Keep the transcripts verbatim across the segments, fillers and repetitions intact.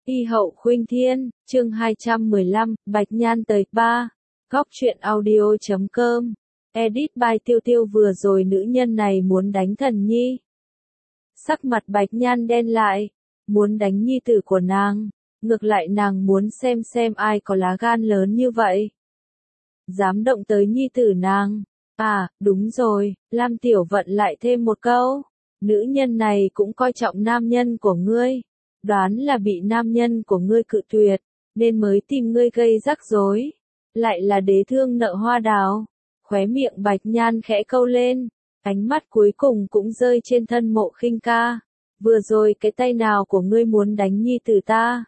Y hậu khuynh thiên, chương hai trăm mười lăm, Bạch Nhan tới ba. Góc truyện audio chấm com. Edit by Tiêu Tiêu. Vừa rồi nữ nhân này muốn đánh Thần Nhi. Sắc mặt Bạch Nhan đen lại, muốn đánh nhi tử của nàng. Ngược lại nàng muốn xem xem ai có lá gan lớn như vậy, dám động tới nhi tử nàng. À, đúng rồi, Lam Tiểu Vận lại thêm một câu. Nữ nhân này cũng coi trọng nam nhân của ngươi. Đoán là bị nam nhân của ngươi cự tuyệt, nên mới tìm ngươi gây rắc rối. Lại là đế thương nợ hoa đào. Khóe miệng Bạch Nhan khẽ câu lên, ánh mắt cuối cùng cũng rơi trên thân Mộ Khinh Ca. Vừa rồi cái tay nào của ngươi muốn đánh nhi tử ta?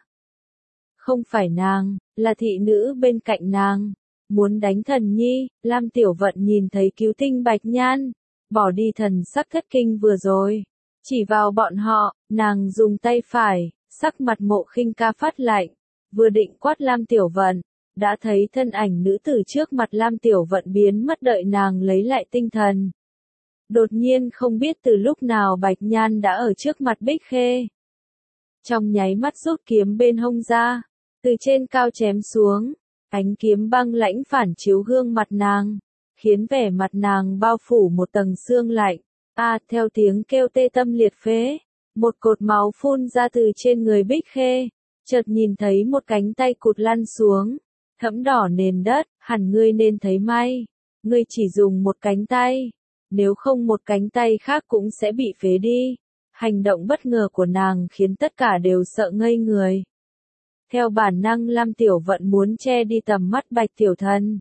Không phải nàng, là thị nữ bên cạnh nàng. Muốn đánh Thần Nhi. Lam Tiểu Vận nhìn thấy cứu tinh Bạch Nhan, bỏ đi thần sắc thất kinh vừa rồi. Chỉ vào bọn họ, nàng dùng tay phải, sắc mặt Mộ Khinh Ca phát lạnh, vừa định quát Lam Tiểu Vận, đã thấy thân ảnh nữ tử trước mặt Lam Tiểu Vận biến mất. Đợi nàng lấy lại tinh thần, đột nhiên không biết từ lúc nào Bạch Nhan đã ở trước mặt Bích Khê. Trong nháy mắt rút kiếm bên hông ra, từ trên cao chém xuống, ánh kiếm băng lãnh phản chiếu gương mặt nàng, khiến vẻ mặt nàng bao phủ một tầng sương lạnh. A, theo tiếng kêu tê tâm liệt phế, một cột máu phun ra từ trên người Bích Khê, chợt nhìn thấy một cánh tay cụt lăn xuống, thẫm đỏ nền đất. Hẳn ngươi nên thấy may, ngươi chỉ dùng một cánh tay, nếu không một cánh tay khác cũng sẽ bị phế đi. Hành động bất ngờ của nàng khiến tất cả đều sợ ngây người. Theo bản năng Lam Tiểu Vận muốn che đi tầm mắt Bạch Tiểu Thần,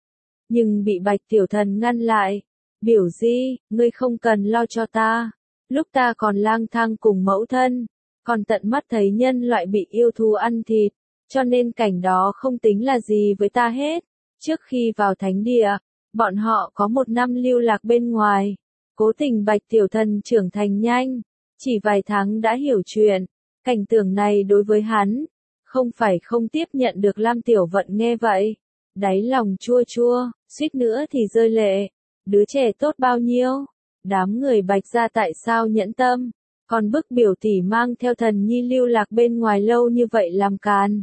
nhưng bị Bạch Tiểu Thần ngăn lại. Biểu Di, ngươi không cần lo cho ta. Lúc ta còn lang thang cùng mẫu thân, còn tận mắt thấy nhân loại bị yêu thú ăn thịt, cho nên cảnh đó không tính là gì với ta hết. Trước khi vào thánh địa, bọn họ có một năm lưu lạc bên ngoài. Cố tình Bạch Tiểu Thần trưởng thành nhanh, chỉ vài tháng đã hiểu chuyện. Cảnh tượng này đối với hắn, không phải không tiếp nhận được. Lam Tiểu Vận nghe vậy, đáy lòng chua chua, suýt nữa thì rơi lệ. Đứa trẻ tốt bao nhiêu, đám người Bạch gia tại sao nhẫn tâm, còn bức biểu tỷ mang theo Thần Nhi lưu lạc bên ngoài lâu như vậy làm càn.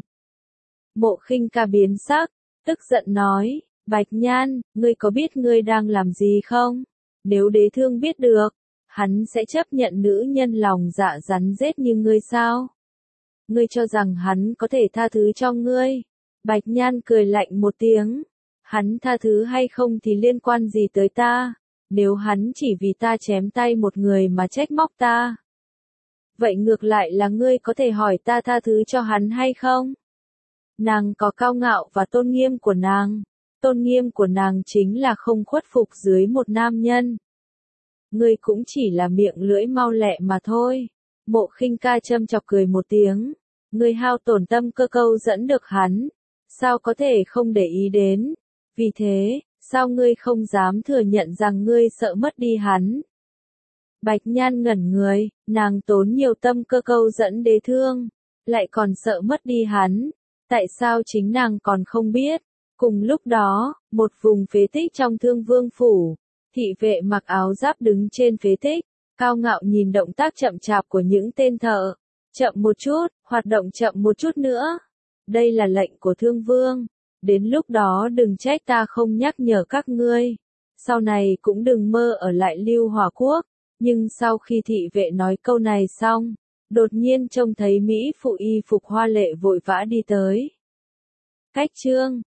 Mộ Khinh Ca biến sắc, tức giận nói, Bạch Nhan, ngươi có biết ngươi đang làm gì không? Nếu đế thương biết được, hắn sẽ chấp nhận nữ nhân lòng dạ rắn rết như ngươi sao? Ngươi cho rằng hắn có thể tha thứ cho ngươi? Bạch Nhan cười lạnh một tiếng. Hắn tha thứ hay không thì liên quan gì tới ta? Nếu hắn chỉ vì ta chém tay một người mà trách móc ta, vậy ngược lại là ngươi có thể hỏi ta tha thứ cho hắn hay không? Nàng có cao ngạo và tôn nghiêm của nàng. Tôn nghiêm của nàng chính là không khuất phục dưới một nam nhân. Ngươi cũng chỉ là miệng lưỡi mau lẹ mà thôi. Mộ Khinh Ca châm chọc cười một tiếng. Ngươi hao tổn tâm cơ câu dẫn được hắn, sao có thể không để ý đến? Vì thế, sao ngươi không dám thừa nhận rằng ngươi sợ mất đi hắn? Bạch Nhan ngẩn người, nàng tốn nhiều tâm cơ câu dẫn đế thương, lại còn sợ mất đi hắn. Tại sao chính nàng còn không biết? Cùng lúc đó, một vùng phế tích trong Thương Vương phủ, thị vệ mặc áo giáp đứng trên phế tích, cao ngạo nhìn động tác chậm chạp của những tên thợ. Chậm một chút, hoạt động chậm một chút nữa. Đây là lệnh của Thương Vương. Đến lúc đó đừng trách ta không nhắc nhở các ngươi. Sau này cũng đừng mơ ở lại Lưu Hòa Quốc. Nhưng sau khi thị vệ nói câu này xong, đột nhiên trông thấy Mỹ phụ y phục hoa lệ vội vã đi tới. Cách chương